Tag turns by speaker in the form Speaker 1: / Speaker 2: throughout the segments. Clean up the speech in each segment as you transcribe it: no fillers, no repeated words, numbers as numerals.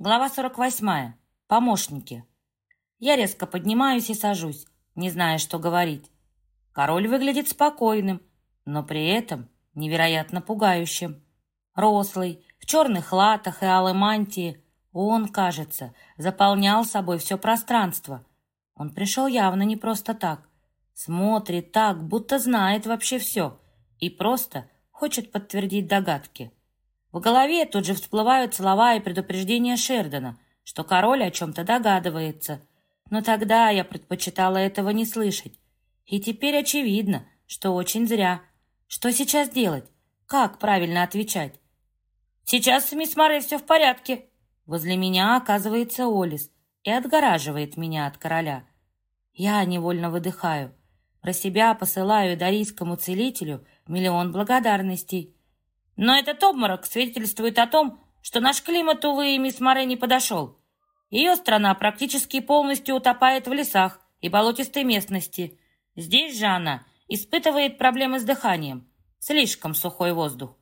Speaker 1: Глава 48. Помощники. Я резко поднимаюсь и сажусь, не зная, что говорить. Король выглядит спокойным, но при этом невероятно пугающим. Рослый, в черных латах и алой мантии, он, кажется, заполнял собой все пространство. Он пришел явно не просто так. Смотрит так, будто знает вообще все, и просто хочет подтвердить догадки. В голове тут же всплывают слова и предупреждения Шердона, что король о чем-то догадывается. Но тогда я предпочитала этого не слышать. И теперь очевидно, что очень зря. Что сейчас делать? Как правильно отвечать? «Сейчас с мисс Море все в порядке». Возле меня оказывается Олис и отгораживает меня от короля. Я невольно выдыхаю. Про себя посылаю дарийскому целителю миллион благодарностей. Но этот обморок свидетельствует о том, что наш климат, увы, мисс Море не подошел. Ее страна практически полностью утопает в лесах и болотистой местности. Здесь же она испытывает проблемы с дыханием. Слишком сухой воздух.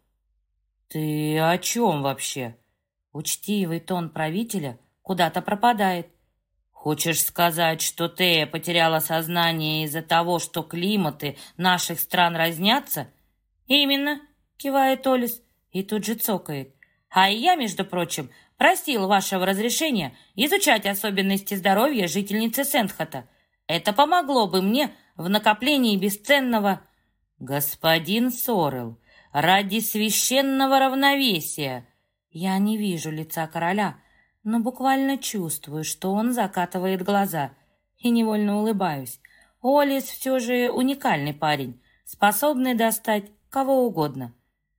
Speaker 1: «Ты о чем вообще?» Учтивый тон правителя куда-то пропадает. «Хочешь сказать, что Тея потеряла сознание из-за того, что климаты наших стран разнятся?» «Именно», — кивает Олис и тут же цокает. «А я, между прочим, просил вашего разрешения изучать особенности здоровья жительницы Сентхата. Это помогло бы мне в накоплении бесценного...» «Господин Сорел, ради священного равновесия!» Я не вижу лица короля, но буквально чувствую, что он закатывает глаза, и невольно улыбаюсь. Олис все же уникальный парень, способный достать кого угодно.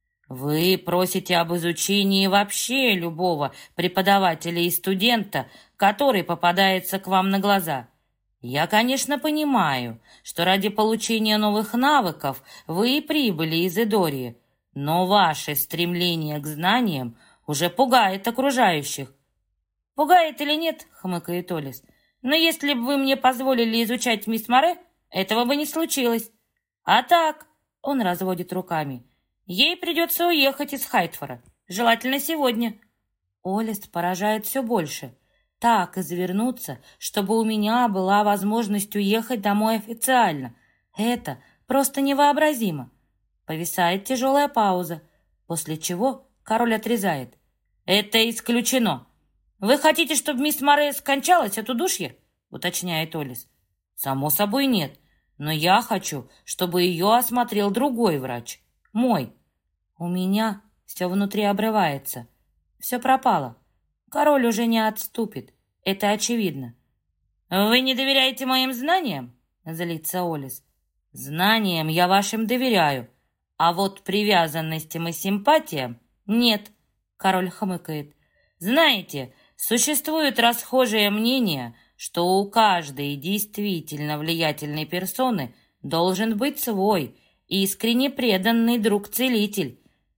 Speaker 1: «Вы просите об изучении вообще любого преподавателя и студента, который попадается к вам на глаза. Я, конечно, понимаю, что ради получения новых навыков вы и прибыли из Эдории, но ваше стремление к знаниям уже пугает окружающих». «Пугает или нет?» — хмыкает Олис. «Но если бы вы мне позволили изучать мисс Море, этого бы не случилось. А так...» — он разводит руками. «Ей придется уехать из Хайтфора, желательно сегодня». Олест поражает все больше. Так извернуться, чтобы у меня была возможность уехать домой официально. Это просто невообразимо. Повисает тяжелая пауза, после чего король отрезает. «Это исключено. Вы хотите, чтобы мисс Море скончалась от удушья?» — уточняет Олис. «Само собой нет, но я хочу, чтобы ее осмотрел другой врач. Мой». У меня все внутри обрывается. Все пропало. Король уже не отступит. Это очевидно. «Вы не доверяете моим знаниям?» — злится Олис. «Знаниям я вашим доверяю, а вот привязанностям и симпатиям нет», — король хмыкает. «Знаете, существует расхожее мнение, что у каждой действительно влиятельной персоны должен быть свой, искренне преданный друг-целитель.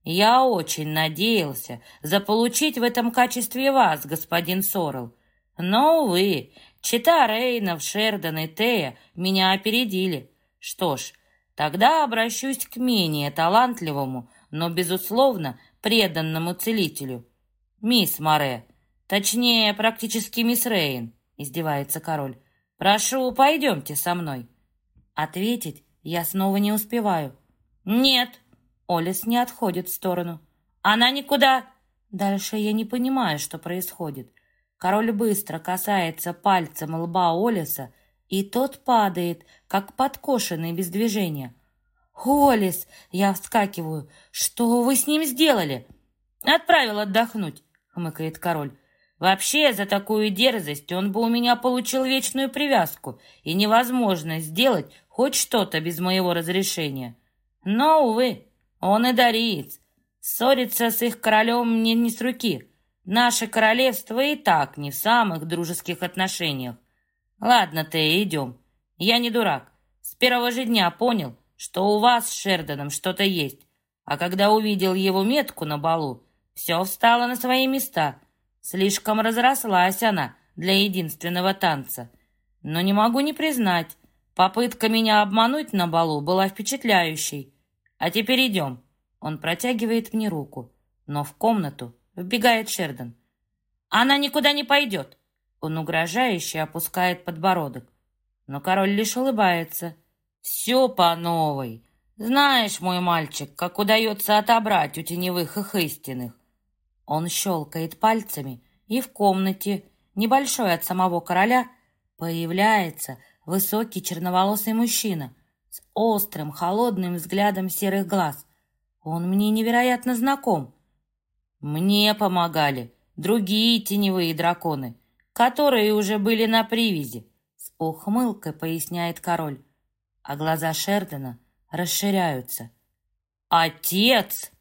Speaker 1: Я очень надеялся заполучить в этом качестве вас, господин Сорел. Но, увы, чета Рейнов, Шердон и Тея меня опередили. Что ж, тогда обращусь к менее талантливому, но, безусловно, преданному целителю. Мисс Море, точнее, практически мисс Рейн, издевается король. Прошу, пойдемте со мной». Ответить я снова не успеваю. «Нет». Олис не отходит в сторону. «Она никуда...» Дальше я не понимаю, что происходит. Король быстро касается пальцем лба Олиса, и тот падает, как подкошенный без движения. «Олис!» — я вскакиваю. «Что вы с ним сделали?» «Отправил отдохнуть», — хмыкает король. «Вообще, за такую дерзость он бы у меня получил вечную привязку и невозможность сделать хоть что-то без моего разрешения. Но, увы, он и дариец. Ссориться с их королем мне не с руки. Наше королевство и так не в самых дружеских отношениях. Ладно, ты, идем. Я не дурак. С первого же дня понял, что у вас с Шердоном что-то есть. А когда увидел его метку на балу, все встало на свои места. Слишком разрослась она для единственного танца. Но не могу не признать, попытка меня обмануть на балу была впечатляющей. А теперь идем». Он протягивает мне руку, но в комнату вбегает Шердон. Она никуда не пойдет!» Он угрожающе опускает подбородок. Но король лишь улыбается. «Все по новой. Знаешь, мой мальчик, как удается отобрать у теневых их истинных». Он щелкает пальцами, и в комнате, небольшой от самого короля, появляется высокий черноволосый мужчина с острым, холодным взглядом серых глаз. Он мне невероятно знаком. Мне помогали другие теневые драконы, которые уже были на привязи, с ухмылкой поясняет король, а глаза Шердона расширяются. «Отец!»